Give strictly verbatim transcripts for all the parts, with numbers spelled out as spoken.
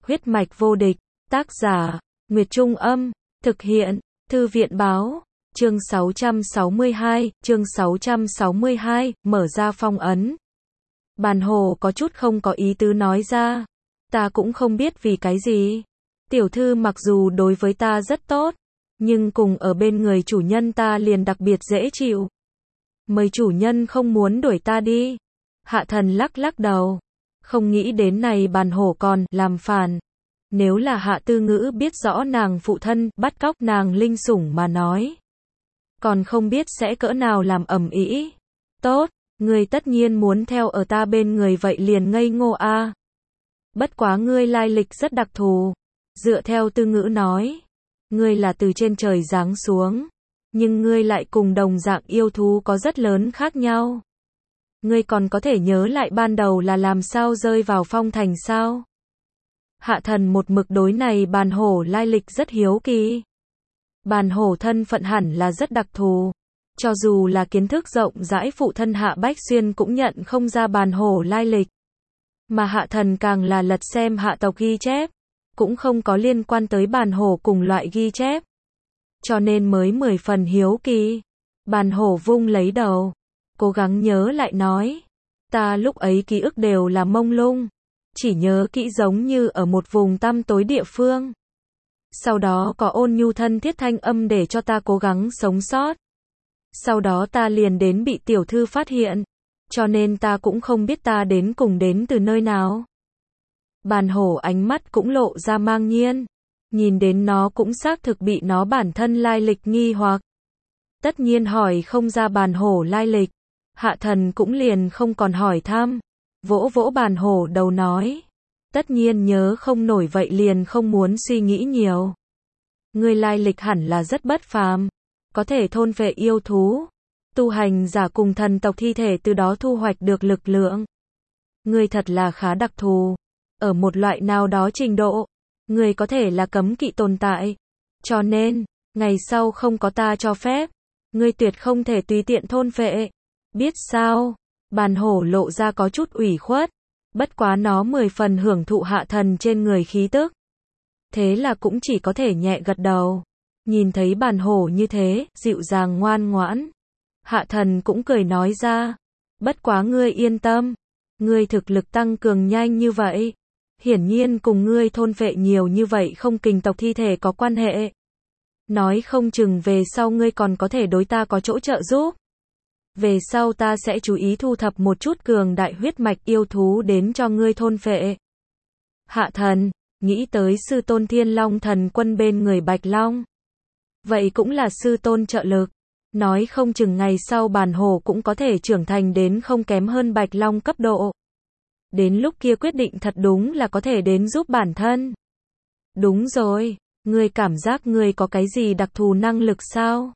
Huyết mạch vô địch, tác giả, Nguyệt Trung Âm, thực hiện, Thư viện báo, chương sáu trăm sáu mươi hai, chương sáu trăm sáu mươi hai, mở ra phong ấn. Bàn hồ có chút không có ý tứ nói ra, ta cũng không biết vì cái gì. Tiểu thư mặc dù đối với ta rất tốt, nhưng cùng ở bên người chủ nhân ta liền đặc biệt dễ chịu. Mời chủ nhân không muốn đuổi ta đi. Hạ thần lắc lắc đầu, không nghĩ đến này bàn hổ còn làm phản. Nếu là Hạ Tư Ngữ biết rõ nàng phụ thân bắt cóc nàng linh sủng mà nói, còn không biết sẽ cỡ nào làm ầm ĩ. Tốt, ngươi tất nhiên muốn theo ở ta bên người vậy liền ngây ngô a. Bất quá ngươi lai lịch rất đặc thù. Dựa theo Tư Ngữ nói, ngươi là từ trên trời giáng xuống, nhưng ngươi lại cùng đồng dạng yêu thú có rất lớn khác nhau. Ngươi còn có thể nhớ lại ban đầu là làm sao rơi vào phong thành sao? Hạ thần một mực đối này bàn hổ lai lịch rất hiếu kỳ. Bàn hổ thân phận hẳn là rất đặc thù. Cho dù là kiến thức rộng rãi phụ thân Hạ Bách Xuyên cũng nhận không ra bàn hổ lai lịch. Mà hạ thần càng là lật xem hạ tộc ghi chép, cũng không có liên quan tới bàn hổ cùng loại ghi chép. Cho nên mới mười phần hiếu kỳ. Bàn hổ vung lấy đầu, cố gắng nhớ lại nói. Ta lúc ấy ký ức đều là mông lung, chỉ nhớ kỹ giống như ở một vùng tăm tối địa phương. Sau đó có ôn nhu thân thiết thanh âm để cho ta cố gắng sống sót. Sau đó ta liền đến bị tiểu thư phát hiện, cho nên ta cũng không biết ta đến cùng đến từ nơi nào. Bàn hổ ánh mắt cũng lộ ra mang nhiên, nhìn đến nó cũng xác thực bị nó bản thân lai lịch nghi hoặc. Tất nhiên hỏi không ra bàn hổ lai lịch, hạ thần cũng liền không còn hỏi thăm, vỗ vỗ bàn hổ đầu nói. Tất nhiên nhớ không nổi vậy liền không muốn suy nghĩ nhiều. Ngươi lai lịch hẳn là rất bất phàm, có thể thôn phệ yêu thú, tu hành giả cùng thần tộc thi thể từ đó thu hoạch được lực lượng. Ngươi thật là khá đặc thù, ở một loại nào đó trình độ, ngươi có thể là cấm kỵ tồn tại, cho nên, ngày sau không có ta cho phép, ngươi tuyệt không thể tùy tiện thôn phệ. Biết sao? Bàn hổ lộ ra có chút ủy khuất, bất quá nó mười phần hưởng thụ hạ thần trên người khí tức. Thế là cũng chỉ có thể nhẹ gật đầu. Nhìn thấy bàn hổ như thế, dịu dàng ngoan ngoãn. Hạ thần cũng cười nói ra. Bất quá ngươi yên tâm. Ngươi thực lực tăng cường nhanh như vậy. Hiển nhiên cùng ngươi thôn phệ nhiều như vậy không kình tộc thi thể có quan hệ. Nói không chừng về sau ngươi còn có thể đối ta có chỗ trợ giúp. Về sau ta sẽ chú ý thu thập một chút cường đại huyết mạch yêu thú đến cho ngươi thôn phệ. Hạ thần, nghĩ tới sư tôn Thiên Long thần quân bên người Bạch Long. Vậy cũng là sư tôn trợ lực. Nói không chừng ngày sau bàn hổ cũng có thể trưởng thành đến không kém hơn Bạch Long cấp độ. Đến lúc kia quyết định thật đúng là có thể đến giúp bản thân. Đúng rồi, ngươi cảm giác ngươi có cái gì đặc thù năng lực sao?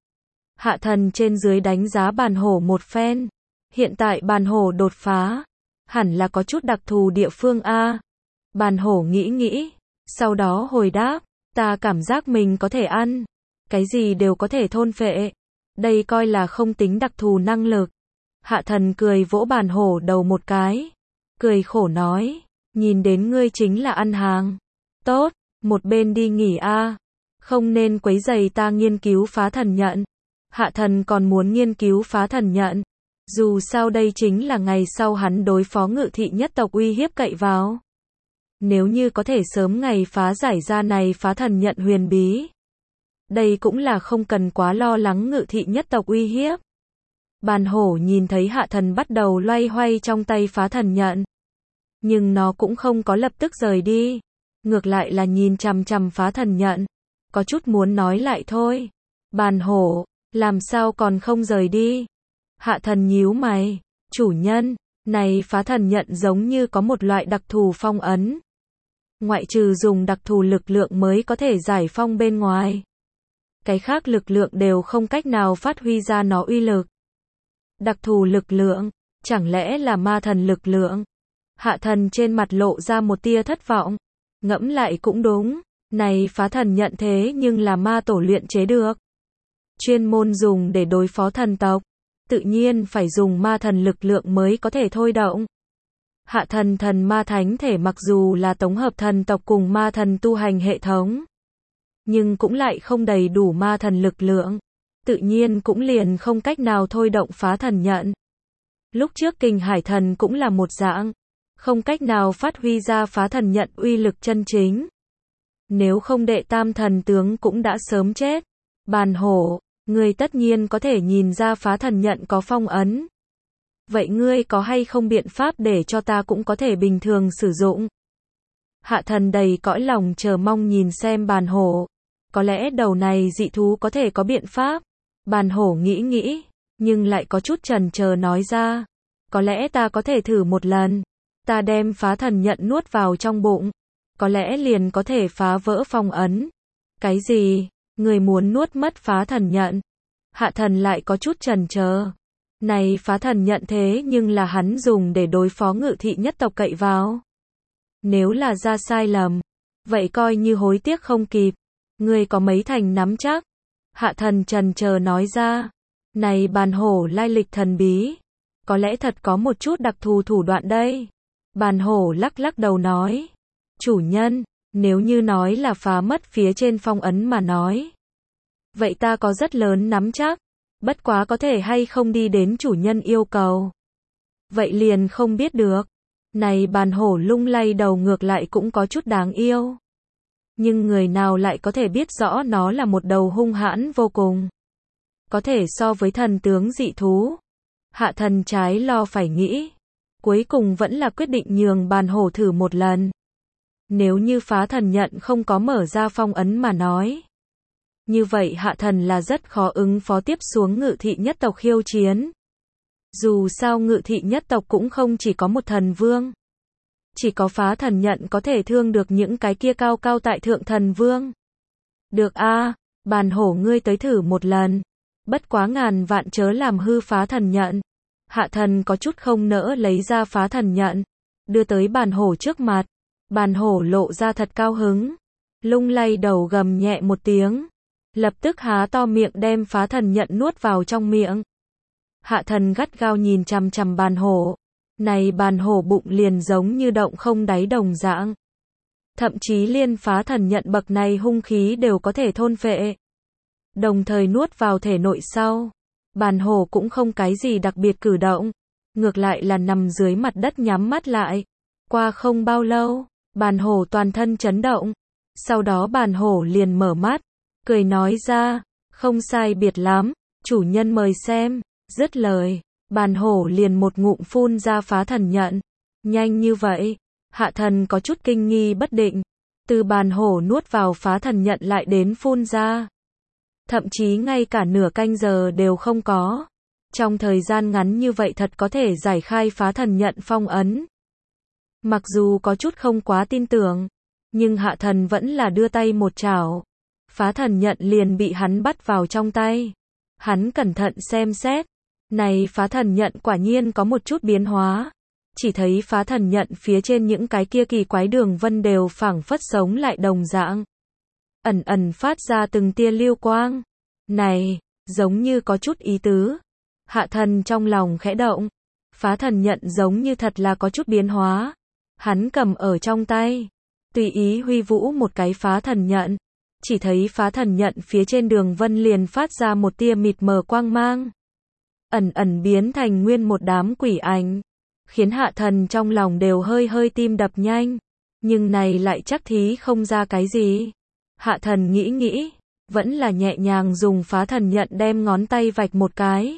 Hạ thần trên dưới đánh giá bàn hổ một phen. Hiện tại bàn hổ đột phá, hẳn là có chút đặc thù địa phương a. Bàn hổ nghĩ nghĩ, sau đó hồi đáp, ta cảm giác mình có thể ăn, cái gì đều có thể thôn phệ. Đây coi là không tính đặc thù năng lực. Hạ thần cười vỗ bàn hổ đầu một cái, cười khổ nói, nhìn đến ngươi chính là ăn hàng. Tốt, một bên đi nghỉ a, không nên quấy rầy ta nghiên cứu phá thần nhận. Hạ thần còn muốn nghiên cứu phá thần nhận. Dù sao đây chính là ngày sau hắn đối phó ngự thị nhất tộc uy hiếp cậy vào. Nếu như có thể sớm ngày phá giải ra này phá thần nhận huyền bí, đây cũng là không cần quá lo lắng ngự thị nhất tộc uy hiếp. Bàn hổ nhìn thấy hạ thần bắt đầu loay hoay trong tay phá thần nhận. Nhưng nó cũng không có lập tức rời đi. Ngược lại là nhìn chằm chằm phá thần nhận. Có chút muốn nói lại thôi. Bàn hổ, làm sao còn không rời đi? Hạ thần nhíu mày. Chủ nhân, này phá thần nhận giống như có một loại đặc thù phong ấn. Ngoại trừ dùng đặc thù lực lượng mới có thể giải phong bên ngoài. Cái khác lực lượng đều không cách nào phát huy ra nó uy lực. Đặc thù lực lượng, chẳng lẽ là ma thần lực lượng? Hạ thần trên mặt lộ ra một tia thất vọng. Ngẫm lại cũng đúng, này phá thần nhận thế nhưng là ma tổ luyện chế được. Chuyên môn dùng để đối phó thần tộc, tự nhiên phải dùng ma thần lực lượng mới có thể thôi động. Hạ thần thần ma thánh thể mặc dù là tổng hợp thần tộc cùng ma thần tu hành hệ thống, nhưng cũng lại không đầy đủ ma thần lực lượng, tự nhiên cũng liền không cách nào thôi động phá thần nhận. Lúc trước Kình Hải thần cũng là một dạng, không cách nào phát huy ra phá thần nhận uy lực chân chính. Nếu không đệ tam thần tướng cũng đã sớm chết. Bàn hổ, ngươi tất nhiên có thể nhìn ra phá thần nhận có phong ấn. Vậy ngươi có hay không biện pháp để cho ta cũng có thể bình thường sử dụng? Hạ thần đầy cõi lòng chờ mong nhìn xem bàn hổ. Có lẽ đầu này dị thú có thể có biện pháp. Bàn hổ nghĩ nghĩ, nhưng lại có chút chần chờ nói ra. Có lẽ ta có thể thử một lần. Ta đem phá thần nhận nuốt vào trong bụng. Có lẽ liền có thể phá vỡ phong ấn. Cái gì? Người muốn nuốt mất phá thần nhận? Hạ thần lại có chút chần chờ. Này phá thần nhận thế nhưng là hắn dùng để đối phó ngự thị nhất tộc cậy vào. Nếu là ra sai lầm, vậy coi như hối tiếc không kịp. Ngươi có mấy thành nắm chắc? Hạ thần chần chờ nói ra. Này bàn hổ lai lịch thần bí. Có lẽ thật có một chút đặc thù thủ đoạn đây. Bàn hổ lắc lắc đầu nói. Chủ nhân, nếu như nói là phá mất phía trên phong ấn mà nói. Vậy ta có rất lớn nắm chắc. Bất quá có thể hay không đi đến chủ nhân yêu cầu. Vậy liền không biết được. Này bàn hổ lung lay đầu ngược lại cũng có chút đáng yêu. Nhưng người nào lại có thể biết rõ nó là một đầu hung hãn vô cùng. Có thể so với thần tướng dị thú. Hạ thần trái lo phải nghĩ. Cuối cùng vẫn là quyết định nhường bàn hổ thử một lần. Nếu như phá thần nhận không có mở ra phong ấn mà nói. Như vậy hạ thần là rất khó ứng phó tiếp xuống ngự thị nhất tộc khiêu chiến. Dù sao ngự thị nhất tộc cũng không chỉ có một thần vương. Chỉ có phá thần nhận có thể thương được những cái kia cao cao tại thượng thần vương. Được a, bàn hổ ngươi tới thử một lần. Bất quá ngàn vạn chớ làm hư phá thần nhận. Hạ thần có chút không nỡ lấy ra phá thần nhận. Đưa tới bàn hổ trước mặt. Bàn hổ lộ ra thật cao hứng. Lung lay đầu gầm nhẹ một tiếng. Lập tức há to miệng đem phá thần nhận nuốt vào trong miệng. Hạ thần gắt gao nhìn chằm chằm bàn hổ. Này bàn hổ bụng liền giống như động không đáy đồng dạng. Thậm chí liên phá thần nhận bậc này hung khí đều có thể thôn phệ. Đồng thời nuốt vào thể nội sau. Bàn hổ cũng không cái gì đặc biệt cử động. Ngược lại là nằm dưới mặt đất nhắm mắt lại. Qua không bao lâu, bàn hổ toàn thân chấn động. Sau đó bàn hổ liền mở mắt. Cười nói ra, không sai biệt lắm, chủ nhân mời xem. Dứt lời, bàn hổ liền một ngụm phun ra phá thần nhận. Nhanh như vậy, hạ thần có chút kinh nghi bất định. Từ bàn hổ nuốt vào phá thần nhận lại đến phun ra. Thậm chí ngay cả nửa canh giờ đều không có. Trong thời gian ngắn như vậy thật có thể giải khai phá thần nhận phong ấn. Mặc dù có chút không quá tin tưởng, nhưng hạ thần vẫn là đưa tay một chảo. Phá thần nhận liền bị hắn bắt vào trong tay. Hắn cẩn thận xem xét. Này phá thần nhận quả nhiên có một chút biến hóa. Chỉ thấy phá thần nhận phía trên những cái kia kỳ quái đường vân đều phảng phất sống lại đồng dạng. Ẩn ẩn phát ra từng tia lưu quang. Này, giống như có chút ý tứ. Hạ thần trong lòng khẽ động. Phá thần nhận giống như thật là có chút biến hóa. Hắn cầm ở trong tay. Tùy ý huy vũ một cái phá thần nhận. Chỉ thấy phá thần nhận phía trên đường vân liền phát ra một tia mịt mờ quang mang. Ẩn ẩn biến thành nguyên một đám quỷ ảnh. Khiến hạ thần trong lòng đều hơi hơi tim đập nhanh. Nhưng này lại chắc thí không ra cái gì. Hạ thần nghĩ nghĩ. Vẫn là nhẹ nhàng dùng phá thần nhận đem ngón tay vạch một cái.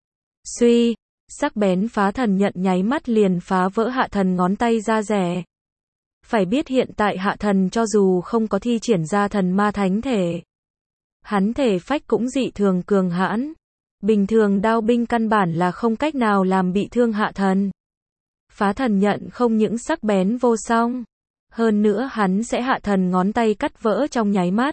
Suy. Sắc bén phá thần nhận nháy mắt liền phá vỡ hạ thần ngón tay ra rẻ. Phải biết hiện tại hạ thần cho dù không có thi triển ra thần ma thánh thể. Hắn thể phách cũng dị thường cường hãn. Bình thường đao binh căn bản là không cách nào làm bị thương hạ thần. Phá thần nhận không những sắc bén vô song. Hơn nữa hắn sẽ hạ thần ngón tay cắt vỡ trong nháy mắt.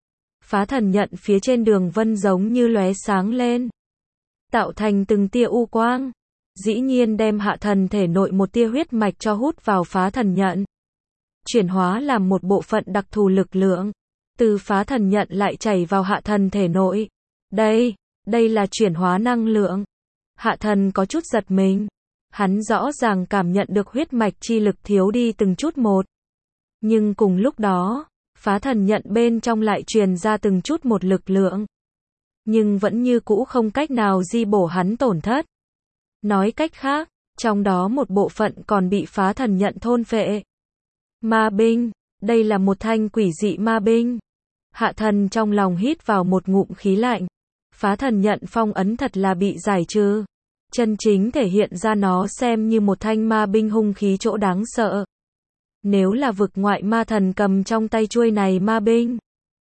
Phá thần nhận phía trên đường vân giống như lóe sáng lên. Tạo thành từng tia u quang. Dĩ nhiên đem hạ thần thể nội một tia huyết mạch cho hút vào phá thần nhận. Chuyển hóa làm một bộ phận đặc thù lực lượng. Từ phá thần nhận lại chảy vào hạ thần thể nội. Đây, đây là chuyển hóa năng lượng. Hạ thần có chút giật mình. Hắn rõ ràng cảm nhận được huyết mạch chi lực thiếu đi từng chút một. Nhưng cùng lúc đó, phá thần nhận bên trong lại truyền ra từng chút một lực lượng. Nhưng vẫn như cũ không cách nào di bổ hắn tổn thất. Nói cách khác, trong đó một bộ phận còn bị phá thần nhận thôn phệ. Ma binh, đây là một thanh quỷ dị ma binh. Hạ thần trong lòng hít vào một ngụm khí lạnh. Phá thần nhận phong ấn thật là bị giải trừ. Chân chính thể hiện ra nó xem như một thanh ma binh hung khí chỗ đáng sợ. Nếu là vực ngoại ma thần cầm trong tay chuôi này ma binh,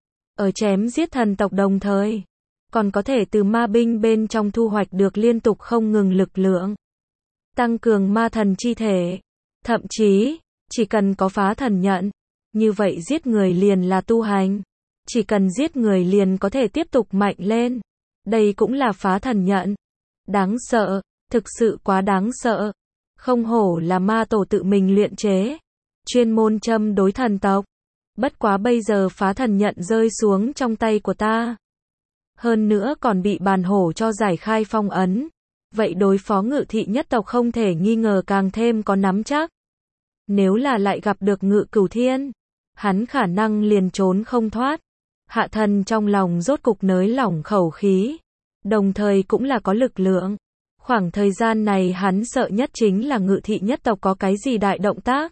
ở chém giết thần tộc đồng thời, còn có thể từ ma binh bên trong thu hoạch được liên tục không ngừng lực lượng, tăng cường ma thần chi thể. Thậm chí, chỉ cần có phá thần nhận, như vậy giết người liền là tu hành. Chỉ cần giết người liền có thể tiếp tục mạnh lên. Đây cũng là phá thần nhận. Đáng sợ, thực sự quá đáng sợ. Không hổ là ma tổ tự mình luyện chế, chuyên môn châm đối thần tộc. Bất quá bây giờ phá thần nhận rơi xuống trong tay của ta. Hơn nữa còn bị bàn hổ cho giải khai phong ấn. Vậy đối phó Ngự thị nhất tộc không thể nghi ngờ càng thêm có nắm chắc. Nếu là lại gặp được Ngự Cửu Thiên, hắn khả năng liền trốn không thoát. Hạ thần trong lòng rốt cục nới lỏng khẩu khí, đồng thời cũng là có lực lượng. Khoảng thời gian này hắn sợ nhất chính là Ngự thị nhất tộc có cái gì đại động tác.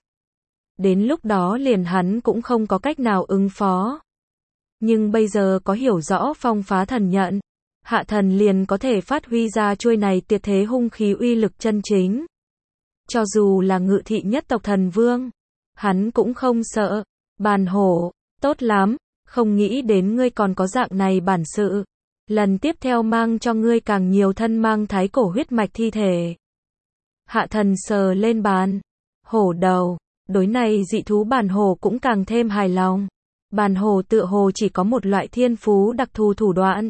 Đến lúc đó liền hắn cũng không có cách nào ứng phó. Nhưng bây giờ có hiểu rõ phong phá thần nhận, hạ thần liền có thể phát huy ra chuôi này tuyệt thế hung khí uy lực chân chính. Cho dù là Ngự thị nhất tộc thần vương, hắn cũng không sợ. Bàn hổ, tốt lắm, không nghĩ đến ngươi còn có dạng này bản sự. Lần tiếp theo mang cho ngươi càng nhiều thân mang thái cổ huyết mạch thi thể. Hạ thần sờ lên bàn hổ đầu, đối này dị thú bàn hổ cũng càng thêm hài lòng. Bàn hổ tựa hồ chỉ có một loại thiên phú đặc thù thủ đoạn.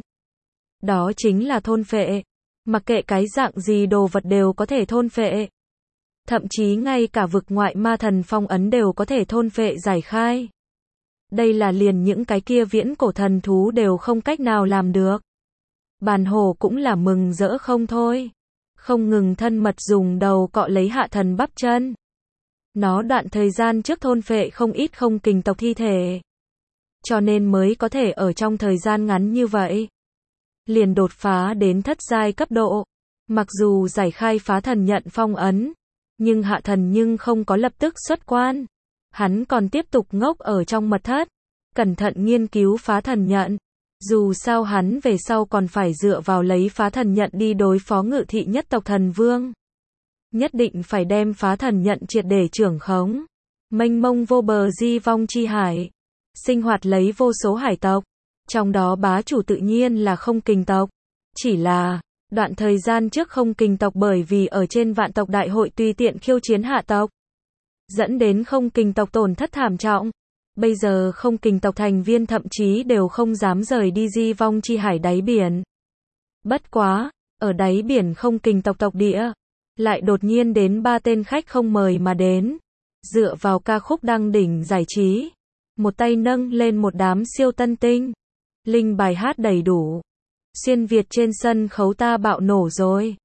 Đó chính là thôn phệ. Mặc kệ cái dạng gì đồ vật đều có thể thôn phệ. Thậm chí ngay cả vực ngoại ma thần phong ấn đều có thể thôn phệ giải khai. Đây là liền những cái kia viễn cổ thần thú đều không cách nào làm được. Bàn hổ cũng là mừng rỡ không thôi. Không ngừng thân mật dùng đầu cọ lấy hạ thần bắp chân. Nó đoạn thời gian trước thôn phệ không ít không kình tộc thi thể. Cho nên mới có thể ở trong thời gian ngắn như vậy. Liền đột phá đến thất giai cấp độ. Mặc dù giải khai phá thần nhận phong ấn. Nhưng hạ thần nhưng không có lập tức xuất quan. Hắn còn tiếp tục ngốc ở trong mật thất. Cẩn thận nghiên cứu phá thần nhận. Dù sao hắn về sau còn phải dựa vào lấy phá thần nhận đi đối phó Ngự thị nhất tộc thần vương. Nhất định phải đem phá thần nhận triệt để trưởng khống. Mênh mông vô bờ di vong chi hải. Sinh hoạt lấy vô số hải tộc. Trong đó bá chủ tự nhiên là không kình tộc. Chỉ là, đoạn thời gian trước không kình tộc bởi vì ở trên vạn tộc đại hội tùy tiện khiêu chiến hạ tộc. Dẫn đến không kình tộc tổn thất thảm trọng. Bây giờ không kình tộc thành viên thậm chí đều không dám rời đi di vong chi hải đáy biển. Bất quá, ở đáy biển không kình tộc tộc địa, lại đột nhiên đến ba tên khách không mời mà đến. Dựa vào ca khúc đăng đỉnh giải trí. Một tay nâng lên một đám siêu tân tinh. Linh bài hát đầy đủ. Xuyên Việt trên sân khấu ta bạo nổ rồi.